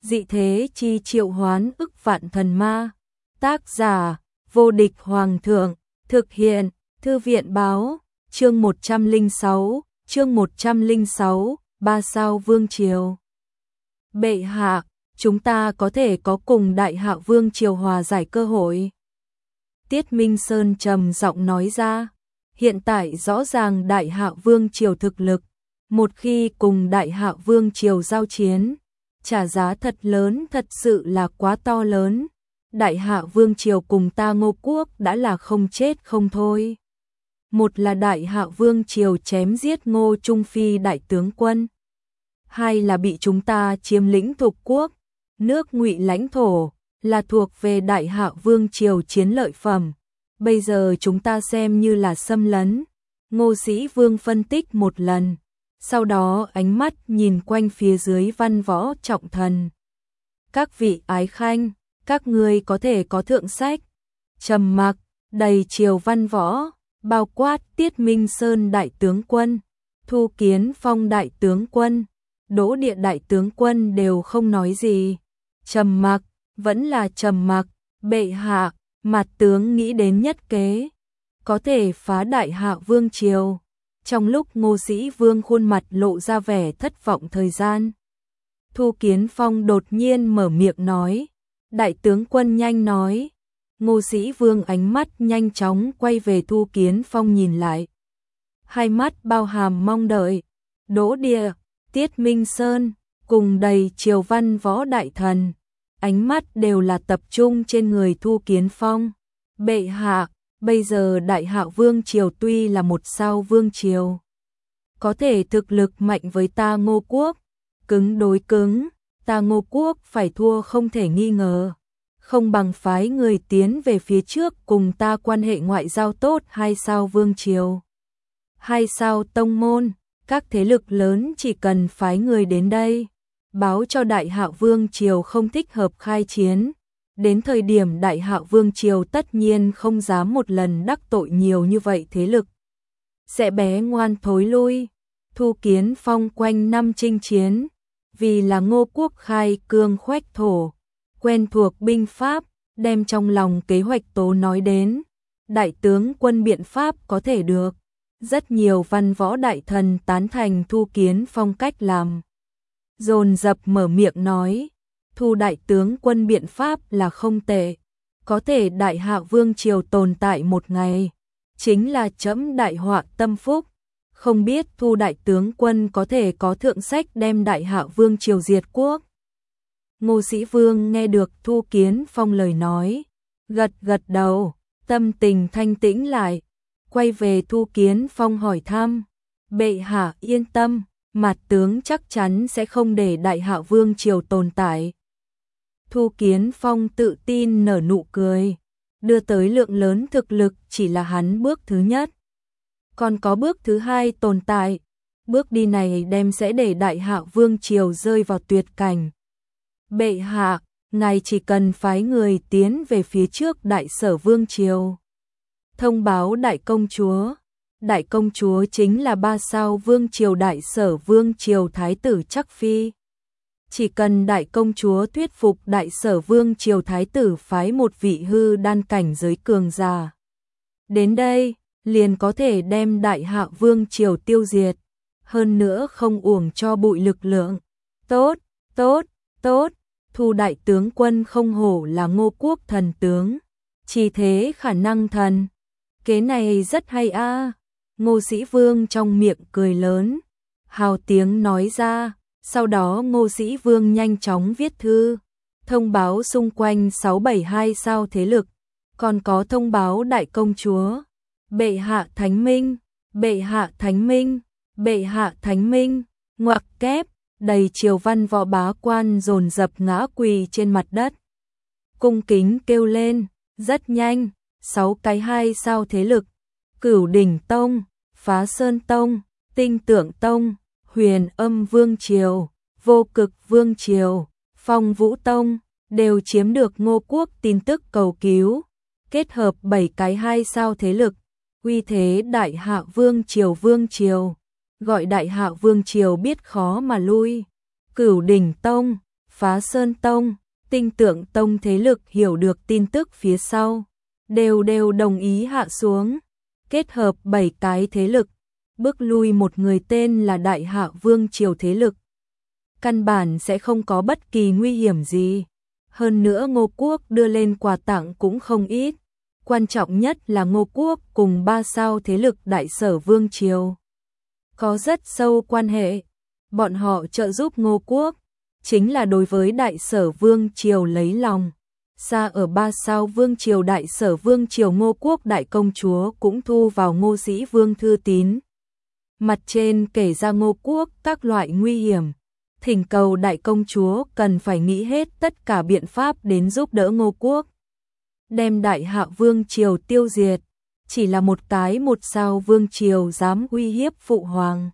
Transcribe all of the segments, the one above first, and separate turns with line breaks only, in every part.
dị thế chi triệu hoán ức vạn thần ma. Tác giả, vô địch hoàng thượng, thực hiện, thư viện báo, chương 106, 3 sao vương triều. Bệ hạ, chúng ta có thể có cùng Đại Hạ vương triều hòa giải cơ hội. Tiết Minh Sơn trầm giọng nói ra, hiện tại rõ ràng Đại Hạ vương triều thực lực, một khi cùng Đại Hạ vương triều giao chiến, trả giá thật lớn, thật sự là quá to lớn. Đại Hạ vương triều cùng ta Ngô quốc đã là không chết không thôi. Một là Đại Hạ vương triều chém giết Ngô Trung Phi đại tướng quân, hai là bị chúng ta chiếm lĩnh Thục quốc, nước Ngụy lãnh thổ, là thuộc về Đại Hạ vương triều chiến lợi phẩm. Bây giờ chúng ta xem như là xâm lấn. Ngô Sĩ Vương phân tích một lần, sau đó ánh mắt nhìn quanh phía dưới văn võ trọng thần. Các vị ái khanh, các ngươi có thể có thượng sách. Trầm mặc, đầy triều văn võ, bao quát Tiết Minh Sơn đại tướng quân, Thu Kiến Phong đại tướng quân, Đỗ Địa đại tướng quân đều không nói gì. Trầm mặc, vẫn là trầm mặc. Bệ hạ, Mạt tướng nghĩ đến nhất kế, có thể phá Đại Hạ vương triều. Trong lúc Ngô Sĩ Vương khuôn mặt lộ ra vẻ thất vọng thời gian, Thu Kiến Phong đột nhiên mở miệng nói. Đại tướng quân nhanh nói. Ngô Sĩ Vương ánh mắt nhanh chóng quay về Thu Kiến Phong nhìn lại, hai mắt bao hàm mong đợi. Đỗ Địa, Tiết Minh Sơn cùng đầy triều văn võ đại thần, ánh mắt đều là tập trung trên người Thu Kiến Phong. Bệ hạ, bây giờ Đại Hạ vương triều tuy là một sao vương triều, có thể thực lực mạnh với ta Ngô quốc, cứng đối cứng, ta Ngô quốc phải thua không thể nghi ngờ. Không bằng phái người tiến về phía trước cùng ta quan hệ ngoại giao tốt hai sao vương triều, hai sao tông môn, các thế lực lớn chỉ cần phái người đến đây, báo cho Đại Hạ vương triều không thích hợp khai chiến. Đến thời điểm Đại Hạ vương triều tất nhiên không dám một lần đắc tội nhiều như vậy thế lực, sẽ bé ngoan thối lui. Thu Kiến Phong quanh năm chinh chiến, vì là Ngô quốc khai cương khoách thổ, quen thuộc binh pháp, đem trong lòng kế hoạch tố nói đến. Đại tướng quân biện pháp có thể được. Rất nhiều văn võ đại thần tán thành Thu Kiến Phong cách làm, dồn dập mở miệng nói. Thu đại tướng quân biện pháp là không tệ, có thể Đại Hạ vương triều tồn tại một ngày, chính là trẫm đại họa tâm phúc. Không biết Thu đại tướng quân có thể có thượng sách đem Đại Hạ vương triều diệt quốc. Ngô Sĩ Vương nghe được Thu Kiến Phong lời nói, gật gật đầu, tâm tình thanh tĩnh lại, quay về Thu Kiến Phong hỏi thăm. Bệ hạ yên tâm, Mạt tướng chắc chắn sẽ không để Đại Hạ vương triều tồn tại. Thu Kiến Phong tự tin nở nụ cười, đưa tới lượng lớn thực lực chỉ là hắn bước thứ nhất, còn có bước thứ hai tồn tại. Bước đi này đem sẽ để Đại Hạ vương triều rơi vào tuyệt cảnh. Bệ hạ, ngài chỉ cần phái người tiến về phía trước Đại Sở vương triều, thông báo đại công chúa. Đại công chúa chính là 3 sao vương triều Đại Sở vương triều thái tử Trắc Phi. Chỉ cần đại công chúa thuyết phục Đại Sở vương triều thái tử phái một vị hư đan cảnh giới cường giả đến đây, liền có thể đem Đại Hạ vương triều tiêu diệt, hơn nữa không uổng cho bụi lực lượng. Tốt, tốt, tốt. Thu đại tướng quân không hổ là Ngô quốc thần tướng, chỉ thế khả năng thần. Kế này rất hay a. Ngô Sĩ Vương trong miệng cười lớn, hào tiếng nói ra. Sau đó Ngô Sĩ Vương nhanh chóng viết thư, thông báo xung quanh 672 sao thế lực, còn có thông báo đại công chúa. Bệ hạ thánh minh, bệ hạ thánh minh, bệ hạ thánh minh. Ngoặc kép, đầy triều văn võ bá quan dồn dập ngã quỳ trên mặt đất, cung kính kêu lên. Rất nhanh, 6 cái 2 sao thế lực, Cửu Đỉnh Tông, Phá Sơn Tông, Tinh Tượng Tông, Huyền Âm Vương Triều, Vô Cực Vương Triều, Phong Vũ Tông, đều chiếm được Ngô quốc tin tức cầu cứu. Kết hợp 7 cái 2 sao thế lực, uy thế Đại Hạ vương triều, gọi Đại Hạ vương triều biết khó mà lui. Cửu Đỉnh Tông, Phá Sơn Tông, Tinh Tượng Tông thế lực hiểu được tin tức phía sau, đều đồng ý hạ xuống, kết hợp 7 cái thế lực, bước lui một người tên là Đại Hạ Vương Triều thế lực. Căn bản sẽ không có bất kỳ nguy hiểm gì. Hơn nữa Ngô Quốc đưa lên quà tặng cũng không ít. Quan trọng nhất là Ngô Quốc cùng 3 sao thế lực Đại Sở Vương Triều có rất sâu quan hệ. Bọn họ trợ giúp Ngô Quốc, chính là đối với Đại Sở Vương Triều lấy lòng. Xa ở 3 sao Vương Triều Đại Sở Vương Triều Ngô Quốc Đại Công Chúa cũng thu vào Ngô Sĩ Vương thư tín. Mặt trên kể ra Ngô Quốc các loại nguy hiểm, thỉnh cầu Đại Công Chúa cần phải nghĩ hết tất cả biện pháp đến giúp đỡ Ngô Quốc, đem Đại Hạ Vương Triều tiêu diệt. Chỉ là một cái 1 sao Vương Triều dám uy hiếp Phụ Hoàng,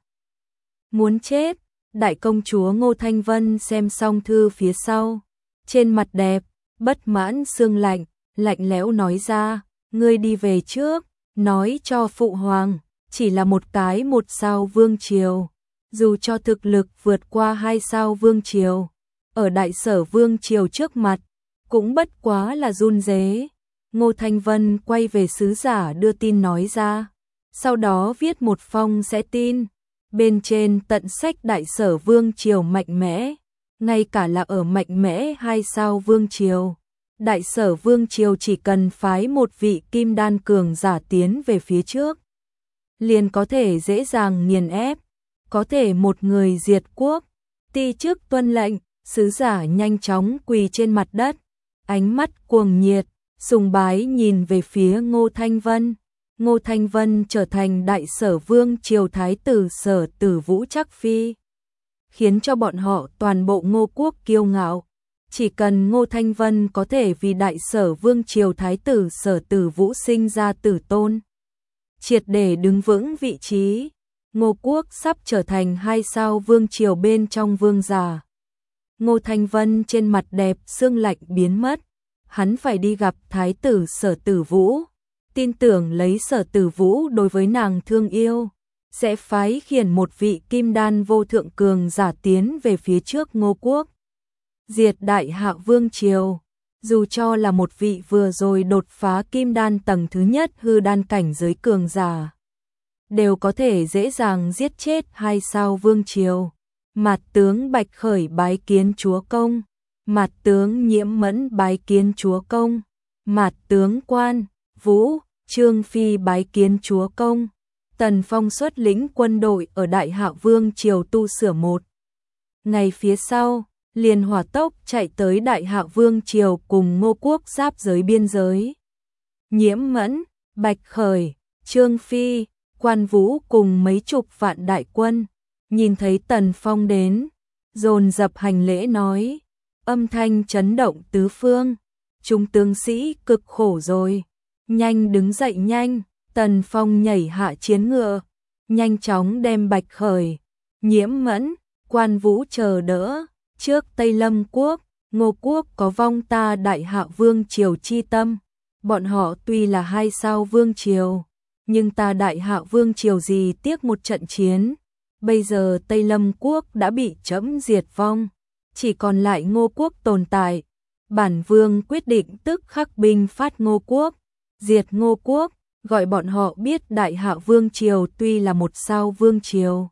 muốn chết. Đại Công Chúa Ngô Thanh Vân xem xong thư phía sau, trên mặt đẹp bất mãn xương lạnh, lạnh lẽo nói ra, ngươi đi về trước, nói cho Phụ Hoàng, chỉ là một cái 1 sao Vương Triều, dù cho thực lực vượt qua 2 sao Vương Triều, ở Đại Sở Vương Triều trước mặt, cũng bất quá là run rế. Ngô Thanh Vân quay về sứ giả đưa tin nói ra, sau đó viết một phong sẽ tin, bên trên tận sách Đại Sở Vương Triều mạnh mẽ, ngay cả là ở mạnh mẽ 2 sao Vương Triều. Đại Sở Vương Triều chỉ cần phái một vị kim đan cường giả tiến về phía trước, liền có thể dễ dàng nghiền ép, có thể một người diệt quốc. Ti chức tuân lệnh, sứ giả nhanh chóng quỳ trên mặt đất, ánh mắt cuồng nhiệt, sùng bái nhìn về phía Ngô Thanh Vân. Ngô Thanh Vân trở thành Đại Sở Vương Triều Thái tử Sở Tử Vũ Trắc Phi, khiến cho bọn họ toàn bộ Ngô Quốc kiêu ngạo. Chỉ cần Ngô Thanh Vân có thể vì Đại Sở Vương Triều Thái tử Sở Tử Vũ sinh ra tử tôn, triệt để đứng vững vị trí, Ngô Quốc sắp trở thành 2 sao Vương Triều bên trong vương giả. Ngô Thanh Vân trên mặt đẹp sương lạnh biến mất, hắn phải đi gặp Thái tử Sở Tử Vũ, tin tưởng lấy Sở Tử Vũ đối với nàng thương yêu, sẽ phái khiển một vị kim đan vô thượng cường giả tiến về phía trước Ngô Quốc, diệt Đại Hạ Vương Triều. Dù cho là một vị vừa rồi đột phá kim đan tầng thứ nhất hư đan cảnh giới cường giả, đều có thể dễ dàng giết chết 2 sao Vương Triều. Mạt tướng Bạch Khởi bái kiến chúa công, Mạt tướng Nhiễm Mẫn bái kiến chúa công, Mạt tướng Quan Vũ Trương Phi bái kiến chúa công. Tần Phong xuất lĩnh quân đội ở Đại Hạ Vương Triều tu sửa một ngày phía sau, liền hỏa tốc chạy tới Đại Hạ Vương Triều cùng Ngô Quốc giáp giới biên giới. Nhiễm Mẫn, Bạch Khởi, Trương Phi, Quan Vũ cùng mấy chục vạn đại quân, nhìn thấy Tần Phong đến, dồn dập hành lễ nói, âm thanh chấn động tứ phương, chúng tướng sĩ cực khổ rồi, nhanh đứng dậy nhanh. Tần Phong nhảy hạ chiến ngựa, nhanh chóng đem Bạch Khởi, Nhiễm Mẫn, Quan Vũ chờ đỡ. Trước Tây Lâm Quốc, Ngô Quốc có vong ta Đại Hạ Vương Triều chi tâm, bọn họ tuy là 2 sao Vương Triều, nhưng ta Đại Hạ Vương Triều gì tiếc một trận chiến. Bây giờ Tây Lâm Quốc đã bị trẫm diệt vong, chỉ còn lại Ngô Quốc tồn tại. Bản Vương quyết định tức khắc binh phát Ngô Quốc, diệt Ngô Quốc, gọi bọn họ biết Đại Hạ Vương Triều tuy là 1 sao Vương Triều,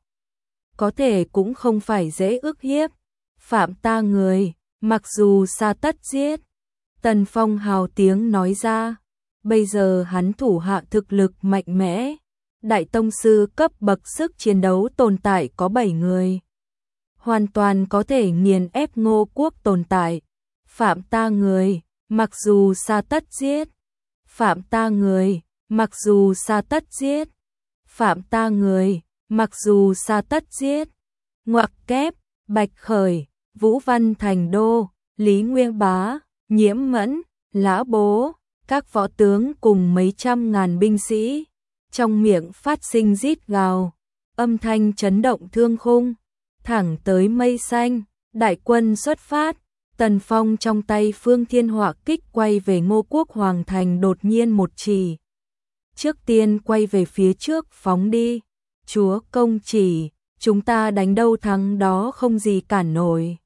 có thể cũng không phải dễ ức hiếp. Phạm ta người, mặc dù xa tất giết. Tần Phong hào tiếng nói ra, bây giờ hắn thủ hạ thực lực mạnh mẽ, đại tông sư cấp bậc sức chiến đấu tồn tại có 7 người, hoàn toàn có thể nghiền ép Ngô Quốc tồn tại. Phạm ta người, mặc dù xa tất giết. Phạm ta người, mặc dù xa tất giết. Phạm ta người, mặc dù xa tất giết. Ngoặc kép, Bạch Khởi, Vũ Văn Thành Đô, Lý Nguyên Bá, Nhiễm Mẫn, Lã Bố, các võ tướng cùng mấy trăm ngàn binh sĩ, trong miệng phát sinh rít gào, âm thanh chấn động thương khung, thẳng tới mây xanh. Đại quân xuất phát, Tần Phong trong tay Phương Thiên Hỏa kích quay về Ngô Quốc Hoàng thành đột nhiên một chỉ. Trước tiên quay về phía trước phóng đi. Chúa công chỉ, chúng ta đánh đâu thắng đó không gì cản nổi.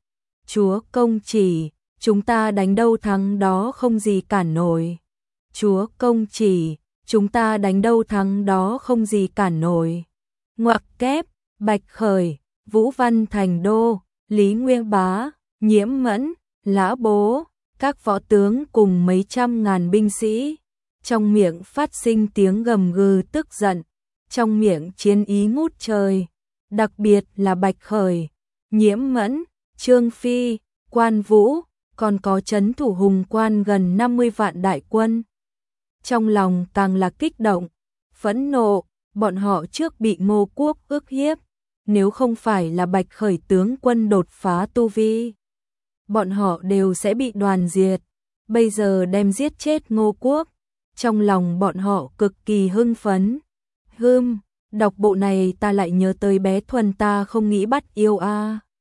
Chúa công chỉ, chúng ta đánh đâu thắng đó không gì cản nổi. Chúa công chỉ, chúng ta đánh đâu thắng đó không gì cản nổi. Ngoặc kép, Bạch Khởi, Vũ Văn Thành Đô, Lý Nguyên Bá, Nhiễm Mẫn, Lã Bố, các võ tướng cùng mấy trăm ngàn binh sĩ. Trong miệng phát sinh tiếng gầm gừ tức giận, trong miệng chiến ý ngút trời. Đặc biệt là Bạch Khởi, Nhiễm Mẫn, Trương Phi, Quan Vũ, còn có trấn thủ Hùng Quan gần 50 vạn đại quân. Trong lòng càng là kích động, phẫn nộ, bọn họ trước bị Ngô Quốc ức hiếp, nếu không phải là Bạch Khởi tướng quân đột phá tu vi, bọn họ đều sẽ bị đoàn diệt. Bây giờ đem giết chết Ngô Quốc, trong lòng bọn họ cực kỳ hưng phấn. Đọc bộ này ta lại nhớ tới bé Thuần ta không nghĩ bắt yêu a.